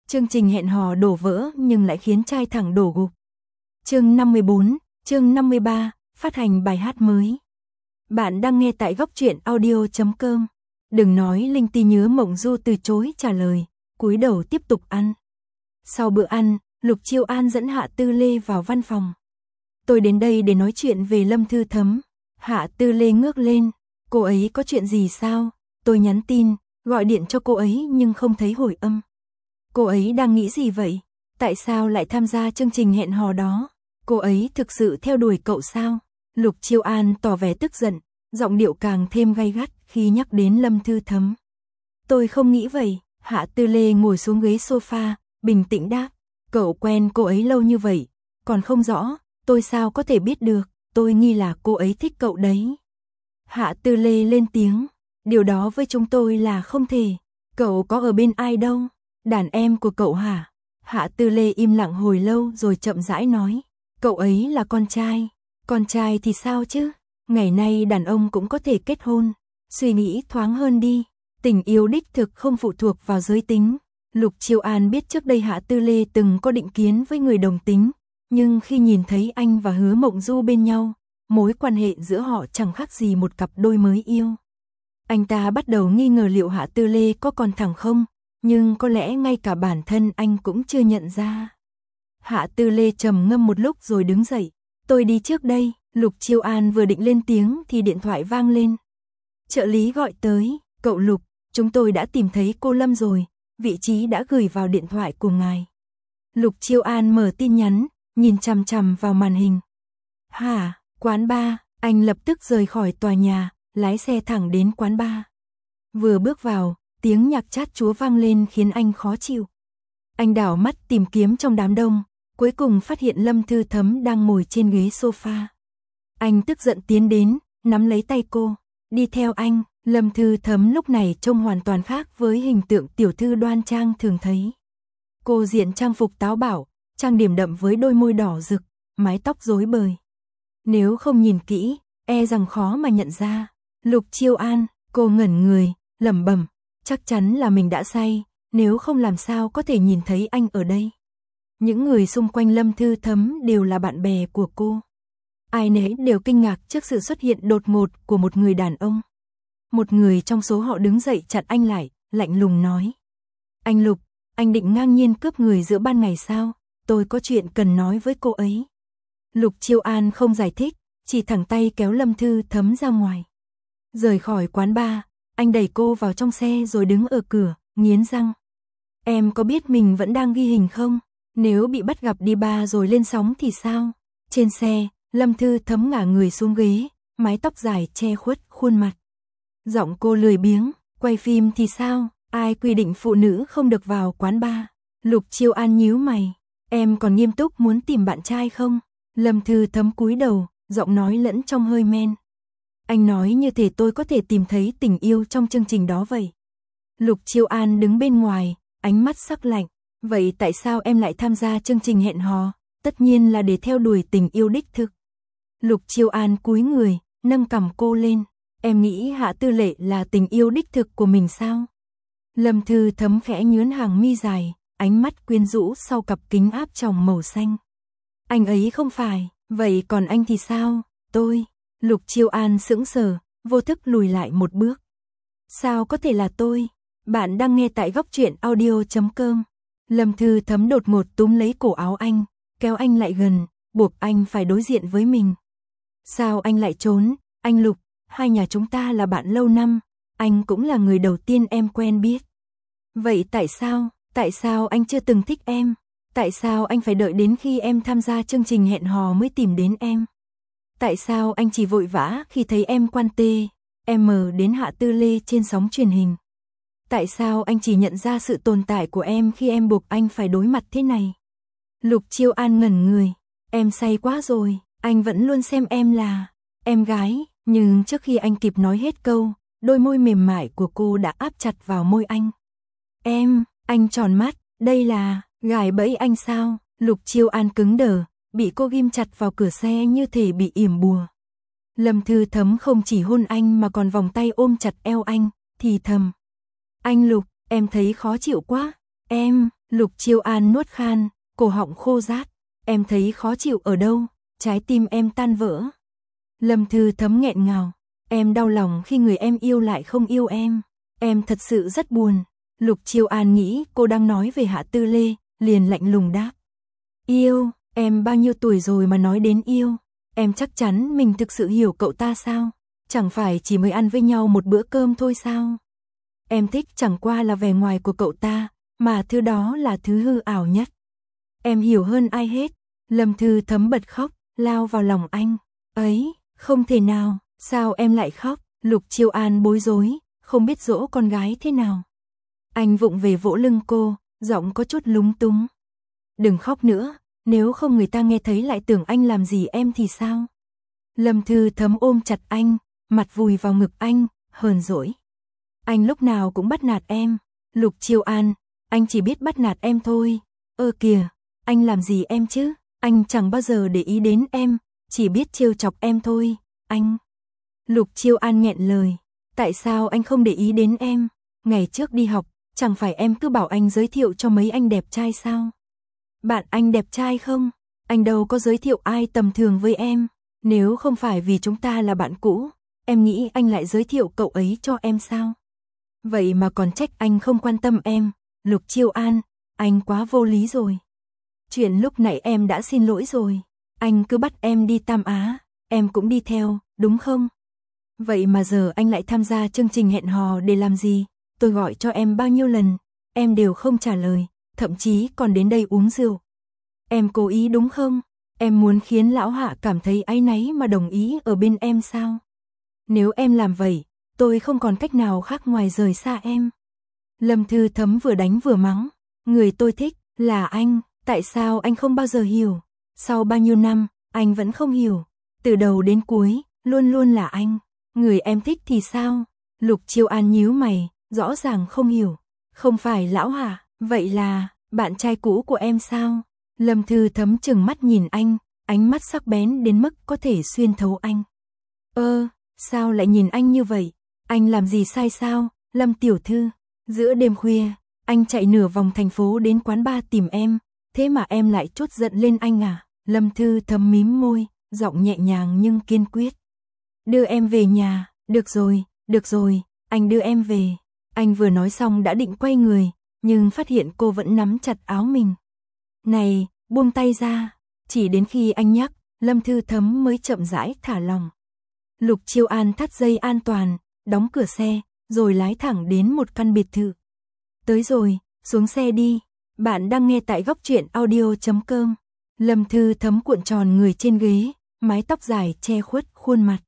Chương trình hẹn hò đổ vỡ nhưng lại khiến trai thẳng đổ gục. Chương 54, chương 53, phát hành bài hát mới. Bạn đang nghe tại góc truyện audio.com. Đừng nói Linh Ti nhớ Mộng Du từ chối trả lời, cúi đầu tiếp tục ăn. Sau bữa ăn, Lục Chiêu An dẫn Hạ Tư Lê vào văn phòng. Tôi đến đây để nói chuyện về Lâm Thư Thấm. Hạ Tư Lê ngước lên, cô ấy có chuyện gì sao? Tôi nhắn tin, gọi điện cho cô ấy nhưng không thấy hồi âm. Cô ấy đang nghĩ gì vậy? Tại sao lại tham gia chương trình hẹn hò đó? Cô ấy thực sự theo đuổi cậu sao? Lục Chiêu An tỏ vẻ tức giận, giọng điệu càng thêm gay gắt khi nhắc đến Lâm Thư Thấm. Tôi không nghĩ vậy. Hạ Tư Lê ngồi xuống ghế sofa, bình tĩnh đáp. Cậu quen cô ấy lâu như vậy, còn không rõ, tôi sao có thể biết được, tôi nghi là cô ấy thích cậu đấy. Hạ Tư Lê lên tiếng, điều đó với chúng tôi là không thể. Cậu có ở bên ai đâu? Đàn em của cậu hả? Hạ Tư Lê im lặng hồi lâu rồi chậm rãi nói. Cậu ấy là con trai. Con trai thì sao chứ? Ngày nay đàn ông cũng có thể kết hôn. Suy nghĩ thoáng hơn đi. Tình yêu đích thực không phụ thuộc vào giới tính. Lục Chiêu An biết trước đây Hạ Tư Lê từng có định kiến với người đồng tính. Nhưng khi nhìn thấy anh và Hứa Mộng Du bên nhau, mối quan hệ giữa họ chẳng khác gì một cặp đôi mới yêu. Anh ta bắt đầu nghi ngờ liệu Hạ Tư Lê có còn thẳng không, nhưng có lẽ ngay cả bản thân anh cũng chưa nhận ra. Hạ Tư Lê trầm ngâm một lúc rồi đứng dậy. Tôi đi trước đây. Lục Chiêu An vừa định lên tiếng thì điện thoại vang lên. Trợ lý gọi tới. Cậu Lục, chúng tôi đã tìm thấy cô Lâm rồi. Vị trí đã gửi vào điện thoại của ngài. Lục Chiêu An mở tin nhắn, nhìn chằm chằm vào màn hình. Hả, quán bar. Anh lập tức rời khỏi tòa nhà, lái xe thẳng đến quán bar. Vừa bước vào, tiếng nhạc chát chúa vang lên khiến anh khó chịu. Anh đảo mắt tìm kiếm trong đám đông, cuối cùng phát hiện Lâm Thư Thấm đang ngồi trên ghế sofa. Anh tức giận tiến đến, nắm lấy tay cô. Đi theo anh. Lâm Thư Thấm lúc này trông hoàn toàn khác với hình tượng tiểu thư đoan trang thường thấy. Cô diện trang phục táo bạo, trang điểm đậm với đôi môi đỏ rực, mái tóc rối bời. Nếu không nhìn kỹ, e rằng khó mà nhận ra. Lục Chiêu An, cô ngẩn người, lẩm bẩm, chắc chắn là mình đã say, nếu không làm sao có thể nhìn thấy anh ở đây. Những người xung quanh Lâm Thư Thấm đều là bạn bè của cô. Ai nấy đều kinh ngạc trước sự xuất hiện đột ngột của một người đàn ông. Một người trong số họ đứng dậy chặn anh lại, lạnh lùng nói. Anh Lục, anh định ngang nhiên cướp người giữa ban ngày sao? Tôi có chuyện cần nói với cô ấy. Lục Chiêu An không giải thích, chỉ thẳng tay kéo Lâm Thư Thấm ra ngoài. Rời khỏi quán bar, anh đẩy cô vào trong xe rồi đứng ở cửa, nghiến răng. Em có biết mình vẫn đang ghi hình không? Nếu bị bắt gặp đi bar rồi lên sóng thì sao? Trên xe, Lâm Thư Thấm ngả người xuống ghế, mái tóc dài che khuất khuôn mặt. Giọng cô lười biếng, quay phim thì sao? Ai quy định phụ nữ không được vào quán bar? Lục Chiêu An nhíu mày. Em còn nghiêm túc muốn tìm bạn trai không? Lâm Thư Thấm cúi đầu, giọng nói lẫn trong hơi men. Anh nói như thể tôi có thể tìm thấy tình yêu trong chương trình đó vậy. Lục Chiêu An đứng bên ngoài, ánh mắt sắc lạnh. Vậy tại sao em lại tham gia chương trình hẹn hò? Tất nhiên là để theo đuổi tình yêu đích thực. Lục Chiêu An cúi người, nâng cằm cô lên. Em nghĩ Hạ Tư Lệ là tình yêu đích thực của mình sao? Lâm Thư Thấm khẽ nhướng hàng mi dài, ánh mắt quyến rũ sau cặp kính áp tròng màu xanh. Anh ấy không phải, vậy còn anh thì sao? Tôi. Lục Chiêu An sững sờ, vô thức lùi lại một bước. Sao có thể là tôi? Bạn đang nghe tại góc truyện audio.com. Lâm Thư Thấm đột ngột túm lấy cổ áo anh, kéo anh lại gần, buộc anh phải đối diện với mình. Sao anh lại trốn? Anh Lục, hai nhà chúng ta là bạn lâu năm, anh cũng là người đầu tiên em quen biết. Vậy tại sao anh chưa từng thích em? Tại sao anh phải đợi đến khi em tham gia chương trình hẹn hò mới tìm đến em? Tại sao anh chỉ vội vã khi thấy em quan tê, em đến Hạ Tư Lê trên sóng truyền hình? Tại sao anh chỉ nhận ra sự tồn tại của em khi em buộc anh phải đối mặt thế này? Lục Chiêu An ngẩn người, em say quá rồi, anh vẫn luôn xem em là em gái, nhưng trước khi anh kịp nói hết câu, đôi môi mềm mại của cô đã áp chặt vào môi anh. Anh tròn mắt, đây là gài bẫy anh sao? Lục Chiêu An cứng đờ, bị cô ghim chặt vào cửa xe như thể bị yểm bùa. Lâm Thư Thấm không chỉ hôn anh mà còn vòng tay ôm chặt eo anh, thì thầm. Anh Lục, em thấy khó chịu quá. Lục Chiêu An nuốt khan, cổ họng khô rát. Em thấy khó chịu ở đâu? Trái tim em tan vỡ. Lâm Thư Thấm nghẹn ngào. Em đau lòng khi người em yêu lại không yêu em. Em thật sự rất buồn. Lục Chiêu An nghĩ cô đang nói về Hạ Tư Lê, liền lạnh lùng đáp. Yêu, em bao nhiêu tuổi rồi mà nói đến yêu? Em chắc chắn mình thực sự hiểu cậu ta sao? Chẳng phải chỉ mới ăn với nhau một bữa cơm thôi sao? Em thích chẳng qua là vẻ ngoài của cậu ta, mà thứ đó là thứ hư ảo nhất. Em hiểu hơn ai hết. Lâm Thư Thấm bật khóc, lao vào lòng anh. Ấy, không thể nào, sao em lại khóc? Lục Chiêu An bối rối, không biết dỗ con gái thế nào. Anh vụng về vỗ lưng cô, giọng có chút lúng túng. Đừng khóc nữa, nếu không người ta nghe thấy lại tưởng anh làm gì em thì sao? Lâm Thư Thấm ôm chặt anh, mặt vùi vào ngực anh, hờn dỗi. Anh lúc nào cũng bắt nạt em. Lục Chiêu An, anh chỉ biết bắt nạt em thôi. Kìa, anh làm gì em chứ? Anh chẳng bao giờ để ý đến em, chỉ biết trêu chọc em thôi, anh. Lục Chiêu An nghẹn lời. Tại sao anh không để ý đến em? Ngày trước đi học, chẳng phải em cứ bảo anh giới thiệu cho mấy anh đẹp trai sao? Bạn anh đẹp trai không? Anh đâu có giới thiệu ai tầm thường với em. Nếu không phải vì chúng ta là bạn cũ, em nghĩ anh lại giới thiệu cậu ấy cho em sao? Vậy mà còn trách anh không quan tâm em. Lục Chiêu An, anh quá vô lý rồi. Chuyện lúc nãy em đã xin lỗi rồi. Anh cứ bắt em đi Tam Á, em cũng đi theo, đúng không? Vậy mà giờ anh lại tham gia chương trình hẹn hò để làm gì? Tôi gọi cho em bao nhiêu lần, em đều không trả lời, thậm chí còn đến đây uống rượu. Em cố ý đúng không? Em muốn khiến lão Hạ cảm thấy áy náy mà đồng ý ở bên em sao? Nếu em làm vậy, tôi không còn cách nào khác ngoài rời xa em. Lâm Thư Thấm vừa đánh vừa mắng. Người tôi thích là anh, tại sao anh không bao giờ hiểu? Sau bao nhiêu năm, anh vẫn không hiểu. Từ đầu đến cuối, luôn luôn là anh. Người em thích thì sao? Lục Chiêu An nhíu mày, rõ ràng không hiểu. Không phải lão Hạ, vậy là bạn trai cũ của em sao? Lâm Thư Thấm chừng mắt nhìn anh, ánh mắt sắc bén đến mức có thể xuyên thấu anh. Sao lại nhìn anh như vậy? Anh làm gì sai sao? Lâm tiểu thư, giữa đêm khuya, anh chạy nửa vòng thành phố đến quán bar tìm em, thế mà em lại trút giận lên anh à? Lâm Thư Thấm mím môi, giọng nhẹ nhàng nhưng kiên quyết. Đưa em về nhà, được rồi, anh đưa em về. Anh vừa nói xong đã định quay người, nhưng phát hiện cô vẫn nắm chặt áo mình. Này, buông tay ra. Chỉ đến khi anh nhắc, Lâm Thư Thấm mới chậm rãi thả lòng. Lục Chiêu An thắt dây an toàn, đóng cửa xe, rồi lái thẳng đến một căn biệt thự. Tới rồi, xuống xe đi. Bạn đang nghe tại Góc Truyện Audio.com. Lâm Thư Thấm cuộn tròn người trên ghế, mái tóc dài che khuất khuôn mặt.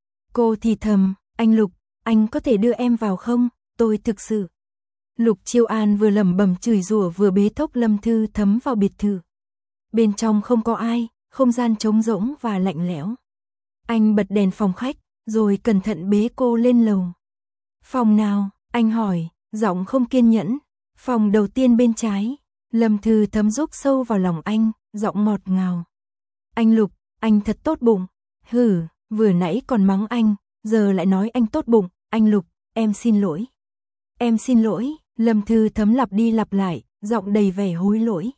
Cô thì thầm, anh Lục, anh có thể đưa em vào không? Tôi thực sự. Lục Chiêu An vừa lẩm bẩm chửi rủa vừa bế thốc Lâm Thư Thấm vào biệt thự. Bên trong không có ai, không gian trống rỗng và lạnh lẽo. Anh bật đèn phòng khách, rồi cẩn thận bế cô lên lầu. Phòng nào? Anh hỏi, giọng không kiên nhẫn. Phòng đầu tiên bên trái. Lâm Thư Thấm rúc sâu vào lòng anh, giọng ngọt ngào. Anh Lục, anh thật tốt bụng. Hử, vừa nãy còn mắng anh, giờ lại nói anh tốt bụng. Anh Lục, em xin lỗi. Em xin lỗi. Lâm Thư Thấm lặp đi lặp lại, giọng đầy vẻ hối lỗi.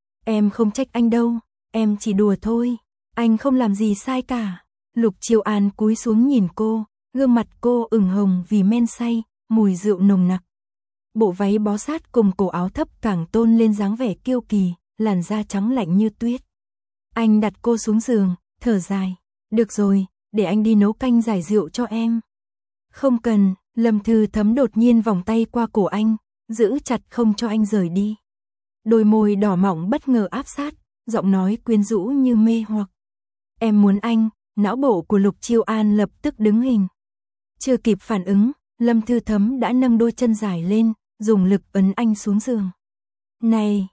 Em không trách anh đâu, em chỉ đùa thôi. Anh không làm gì sai cả. Lục Chiêu An cúi xuống nhìn cô, gương mặt cô ửng hồng vì men say, mùi rượu nồng nặc. Bộ váy bó sát cùng cổ áo thấp càng tôn lên dáng vẻ kiêu kỳ, làn da trắng lạnh như tuyết. Anh đặt cô xuống giường, thở dài. Được rồi, để anh đi nấu canh giải rượu cho em. Không cần. Lâm Thư Thấm đột nhiên vòng tay qua cổ anh, giữ chặt không cho anh rời đi. Đôi môi đỏ mọng bất ngờ áp sát, giọng nói quyến rũ như mê hoặc. Em muốn anh. Não bộ của Lục Chiêu An lập tức đứng hình. Chưa kịp phản ứng, Lâm Thư Thấm đã nâng đôi chân dài lên, dùng lực ấn anh xuống giường. Này,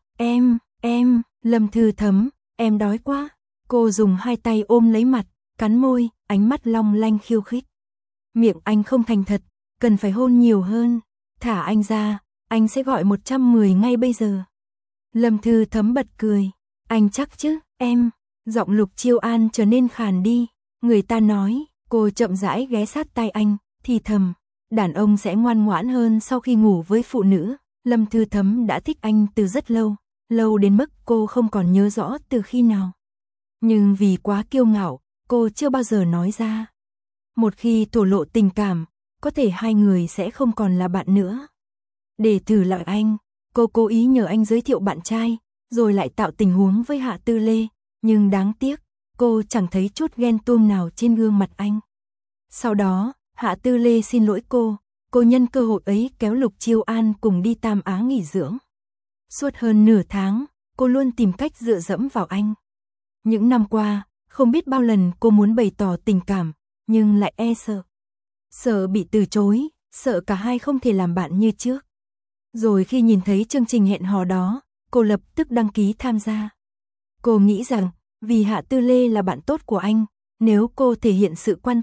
em, Lâm Thư Thấm, em đói quá. Cô dùng hai tay ôm lấy mặt, cắn môi, ánh mắt long lanh khiêu khích. Miệng anh không thành thật, cần phải hôn nhiều hơn. Thả anh ra, anh sẽ gọi 110 ngay bây giờ. Lâm Thư Thấm bật cười. Anh chắc chứ, em. Giọng Lục Chiêu An trở nên khàn đi. Người ta nói, cô chậm rãi ghé sát tai anh, thì thầm. Đàn ông sẽ ngoan ngoãn hơn sau khi ngủ với phụ nữ. Lâm Thư Thấm đã thích anh từ rất lâu, lâu đến mức cô không còn nhớ rõ từ khi nào. Nhưng vì quá kiêu ngạo, cô chưa bao giờ nói ra. Một khi thổ lộ tình cảm, có thể hai người sẽ không còn là bạn nữa. Để thử lại anh, cô cố ý nhờ anh giới thiệu bạn trai, rồi lại tạo tình huống với Hạ Tư Lê, nhưng đáng tiếc, cô chẳng thấy chút ghen tuông nào trên gương mặt anh. Sau đó, Hạ Tư Lê xin lỗi cô nhân cơ hội ấy kéo Lục Chiêu An cùng đi Tam Á nghỉ dưỡng. Suốt hơn nửa tháng, cô luôn tìm cách dựa dẫm vào anh. Những năm qua, không biết bao lần cô muốn bày tỏ tình cảm, nhưng lại sợ. Sợ bị từ chối, sợ cả hai không thể làm bạn như trước. Rồi khi nhìn thấy chương trình hẹn hò đó, cô lập tức đăng ký tham gia. Cô nghĩ rằng, vì Hạ Tư Lê là bạn tốt của anh, nếu cô thể hiện sự quan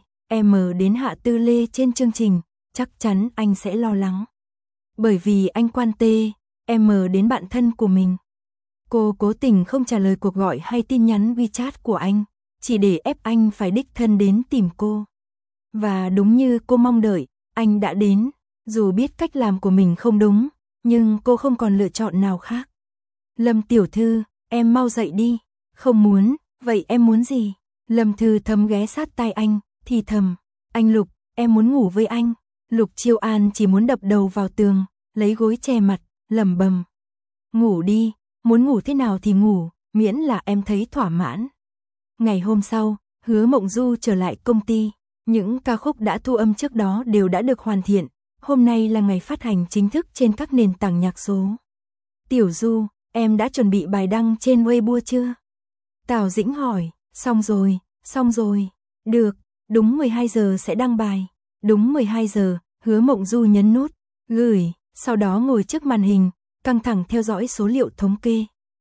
đến Hạ Tư Lê trên chương trình, chắc chắn anh sẽ lo lắng. Bởi vì anh quan đến bạn thân của mình. Cô cố tình không trả lời cuộc gọi hay tin nhắn WeChat của anh, chỉ để ép anh phải đích thân đến tìm cô. Và đúng như cô mong đợi, anh đã đến. Dù biết cách làm của mình không đúng, nhưng cô không còn lựa chọn nào khác. Lâm tiểu thư, em mau dậy đi. Không muốn, vậy em muốn gì? Lâm Thư Thấm ghé sát tai anh, thì thầm. Anh Lục, em muốn ngủ với anh. Lục Chiêu An chỉ muốn đập đầu vào tường, lấy gối che mặt, lẩm bẩm. Ngủ đi, muốn ngủ thế nào thì ngủ, miễn là em thấy thỏa mãn. Ngày hôm sau, Hứa Mộng Du trở lại công ty. Những ca khúc đã thu âm trước đó đều đã được hoàn thiện. Hôm nay là ngày phát hành chính thức trên các nền tảng nhạc số. Tiểu Du, em đã chuẩn bị bài đăng trên Weibo chưa? Tào Dĩnh hỏi, xong rồi. Được, đúng 12 giờ sẽ đăng bài. Đúng 12 giờ, Hứa Mộng Du nhấn nút, gửi, sau đó ngồi trước màn hình, căng thẳng theo dõi số liệu thống kê.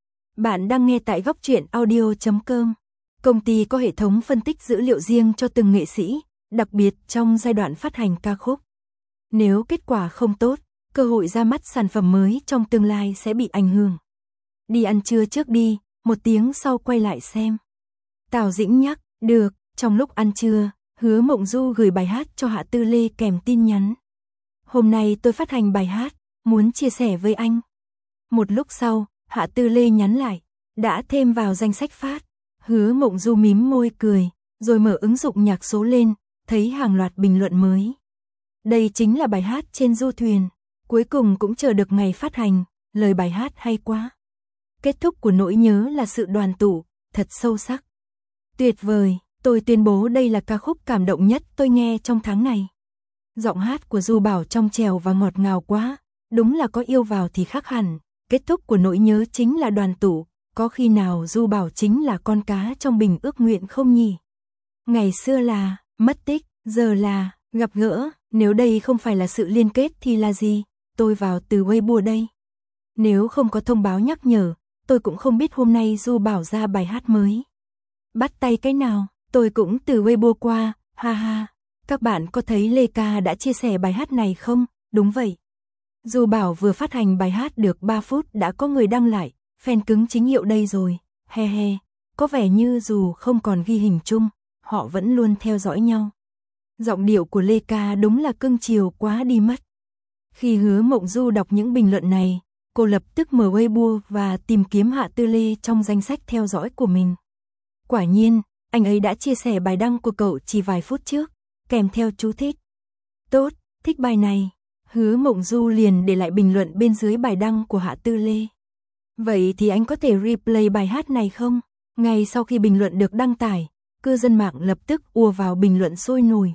Bạn đang nghe tại Góc Truyện Audio.com. Công ty có hệ thống phân tích dữ liệu riêng cho từng nghệ sĩ, đặc biệt trong giai đoạn phát hành ca khúc. Nếu kết quả không tốt, cơ hội ra mắt sản phẩm mới trong tương lai sẽ bị ảnh hưởng. Đi ăn trưa trước đi, 1 tiếng sau quay lại xem. Tào Dĩnh nhắc, được, trong lúc ăn trưa, Hứa Mộng Du gửi bài hát cho Hạ Tư Lê kèm tin nhắn. Hôm nay tôi phát hành bài hát, muốn chia sẻ với anh. Một lúc sau, Hạ Tư Lê nhắn lại, đã thêm vào danh sách phát. Hứa Mộng Du mím môi cười, rồi mở ứng dụng nhạc số lên, thấy hàng loạt bình luận mới. Đây chính là bài hát trên du thuyền. Cuối cùng cũng chờ được ngày phát hành, lời bài hát hay quá. Kết thúc của nỗi nhớ là sự đoàn tụ, thật sâu sắc. Tuyệt vời, tôi tuyên bố đây là ca khúc cảm động nhất tôi nghe trong tháng này. Giọng hát của Du Bảo trong trẻo và ngọt ngào quá, đúng là có yêu vào thì khác hẳn. Kết thúc của nỗi nhớ chính là đoàn tụ, có khi nào Du Bảo chính là con cá trong bình ước nguyện không nhỉ? Ngày xưa là mất tích, giờ là gặp gỡ, nếu đây không phải là sự liên kết thì là gì? Tôi vào từ Weibo đây. Nếu không có thông báo nhắc nhở, tôi cũng không biết hôm nay Du Bảo ra bài hát mới. Bắt tay cái nào, tôi cũng từ Weibo qua, ha ha. Các bạn có thấy Lê Ca đã chia sẻ bài hát này không? Đúng vậy. Du Bảo vừa phát hành bài hát được 3 phút đã có người đăng lại, fan cứng chính hiệu đây rồi, he he. Có vẻ như dù không còn ghi hình chung, họ vẫn luôn theo dõi nhau. Giọng điệu của Lê Ca đúng là cưng chiều quá đi mất. Khi Hứa Mộng Du đọc những bình luận này, cô lập tức mở Weibo và tìm kiếm Hạ Tư Lê trong danh sách theo dõi của mình. Quả nhiên, anh ấy đã chia sẻ bài đăng của cậu chỉ vài phút trước, kèm theo chú thích. Tốt, thích bài này. Hứa Mộng Du liền để lại bình luận bên dưới bài đăng của Hạ Tư Lê. Vậy thì anh có thể replay bài hát này không? Ngay sau khi bình luận được đăng tải, cư dân mạng lập tức ùa vào bình luận sôi nổi.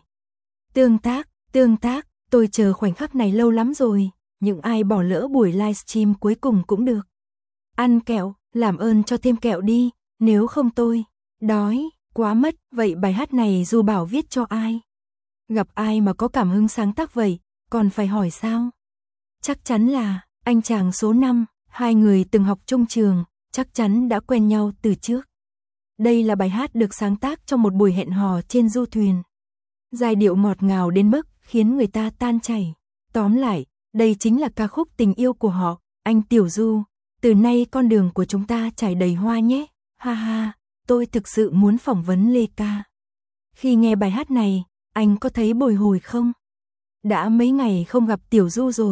Tương tác, tôi chờ khoảnh khắc này lâu lắm rồi, những ai bỏ lỡ buổi livestream cuối cùng cũng được. Ăn kẹo, làm ơn cho thêm kẹo đi, nếu không tôi đói quá mất. Vậy bài hát này Du Bảo viết cho ai? Gặp ai mà có cảm hứng sáng tác vậy, còn phải hỏi sao? Chắc chắn là anh chàng số 5, hai người từng học chung trường, chắc chắn đã quen nhau từ trước. Đây là bài hát được sáng tác trong một buổi hẹn hò trên du thuyền. Giai điệu ngọt ngào đến mức khiến người ta tan chảy. Tóm lại, đây chính là ca khúc tình yêu của họ. Anh Tiểu Du, từ nay con đường của chúng ta trải đầy hoa nhé. Ha ha, tôi thực sự muốn phỏng vấn Lê Ca. Khi nghe bài hát này, anh có thấy bồi hồi không? Đã mấy ngày không gặp Tiểu Du rồi,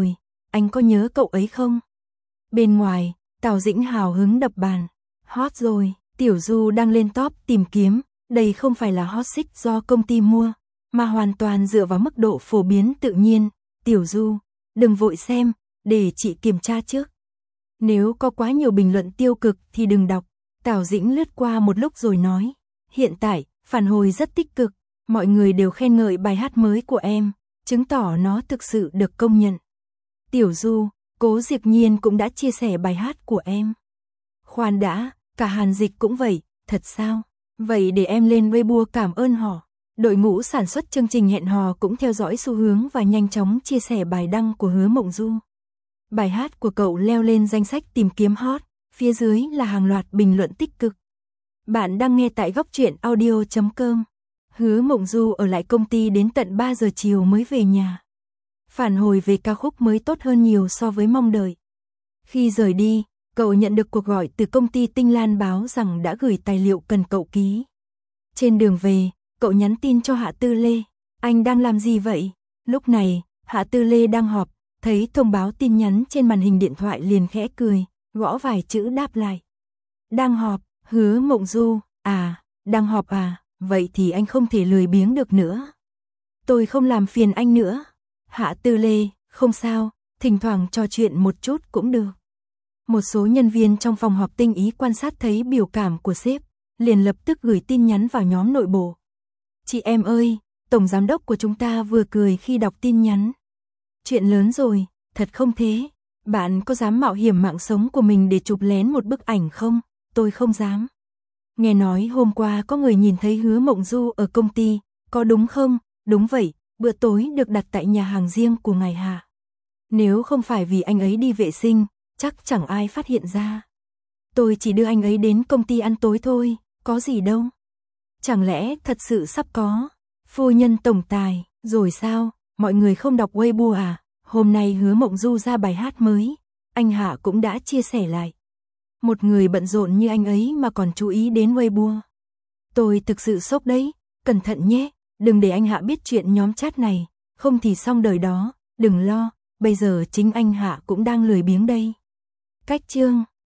anh có nhớ cậu ấy không? Bên ngoài, Tào Dĩnh hào hứng đập bàn. Hot rồi, Tiểu Du đang lên top tìm kiếm, đây không phải là hot search do công ty mua, mà hoàn toàn dựa vào mức độ phổ biến tự nhiên. Tiểu Du, đừng vội xem, để chị kiểm tra trước. Nếu có quá nhiều bình luận tiêu cực thì đừng đọc. Tào Dĩnh lướt qua một lúc rồi nói, hiện tại, phản hồi rất tích cực, mọi người đều khen ngợi bài hát mới của em, chứng tỏ nó thực sự được công nhận. Tiểu Du, Cố Diệp Nhiên cũng đã chia sẻ bài hát của em. Khoan đã, cả Hàn Dịch cũng vậy, thật sao? Vậy để em lên Weibo cảm ơn họ. Đội ngũ sản xuất chương trình hẹn hò cũng theo dõi xu hướng và nhanh chóng chia sẻ bài đăng của Hứa Mộng Du. Bài hát của cậu leo lên danh sách tìm kiếm hot, phía dưới là hàng loạt bình luận tích cực. Bạn đang nghe tại góc truyện audio.com. Hứa Mộng Du ở lại công ty đến tận 3 giờ chiều mới về nhà. Phản hồi về ca khúc mới tốt hơn nhiều so với mong đợi. Khi rời đi, cậu nhận được cuộc gọi từ công ty Tinh Lan báo rằng đã gửi tài liệu cần cậu ký. Trên đường về, cậu nhắn tin cho Hạ Tư Lê. Anh đang làm gì vậy? Lúc này, Hạ Tư Lê đang họp, thấy thông báo tin nhắn trên màn hình điện thoại liền khẽ cười, gõ vài chữ đáp lại. Đang họp, Hứa Mộng Du, đang họp à, vậy thì anh không thể lười biếng được nữa. Tôi không làm phiền anh nữa. Hạ Tư Lê, không sao, thỉnh thoảng trò chuyện một chút cũng được. Một số nhân viên trong phòng họp tinh ý quan sát thấy biểu cảm của sếp, liền lập tức gửi tin nhắn vào nhóm nội bộ. Chị em ơi, tổng giám đốc của chúng ta vừa cười khi đọc tin nhắn. Chuyện lớn rồi, thật không thế. Bạn có dám mạo hiểm mạng sống của mình để chụp lén một bức ảnh không? Tôi không dám. Nghe nói hôm qua có người nhìn thấy Hứa Mộng Du ở công ty, có đúng không? Đúng vậy, bữa tối được đặt tại nhà hàng riêng của ngài Hạ. Nếu không phải vì anh ấy đi vệ sinh, chắc chẳng ai phát hiện ra. Tôi chỉ đưa anh ấy đến công ty ăn tối thôi, có gì đâu. Chẳng lẽ thật sự sắp có phu nhân tổng tài, rồi sao, mọi người không đọc Weibo à? Hôm nay Hứa Mộng Du ra bài hát mới, anh Hạ cũng đã chia sẻ lại. Một người bận rộn như anh ấy mà còn chú ý đến Weibo. Tôi thực sự sốc đấy, cẩn thận nhé, đừng để anh Hạ biết chuyện nhóm chat này, không thì xong đời đó, đừng lo, bây giờ chính anh Hạ cũng đang lười biếng đây. Cách chương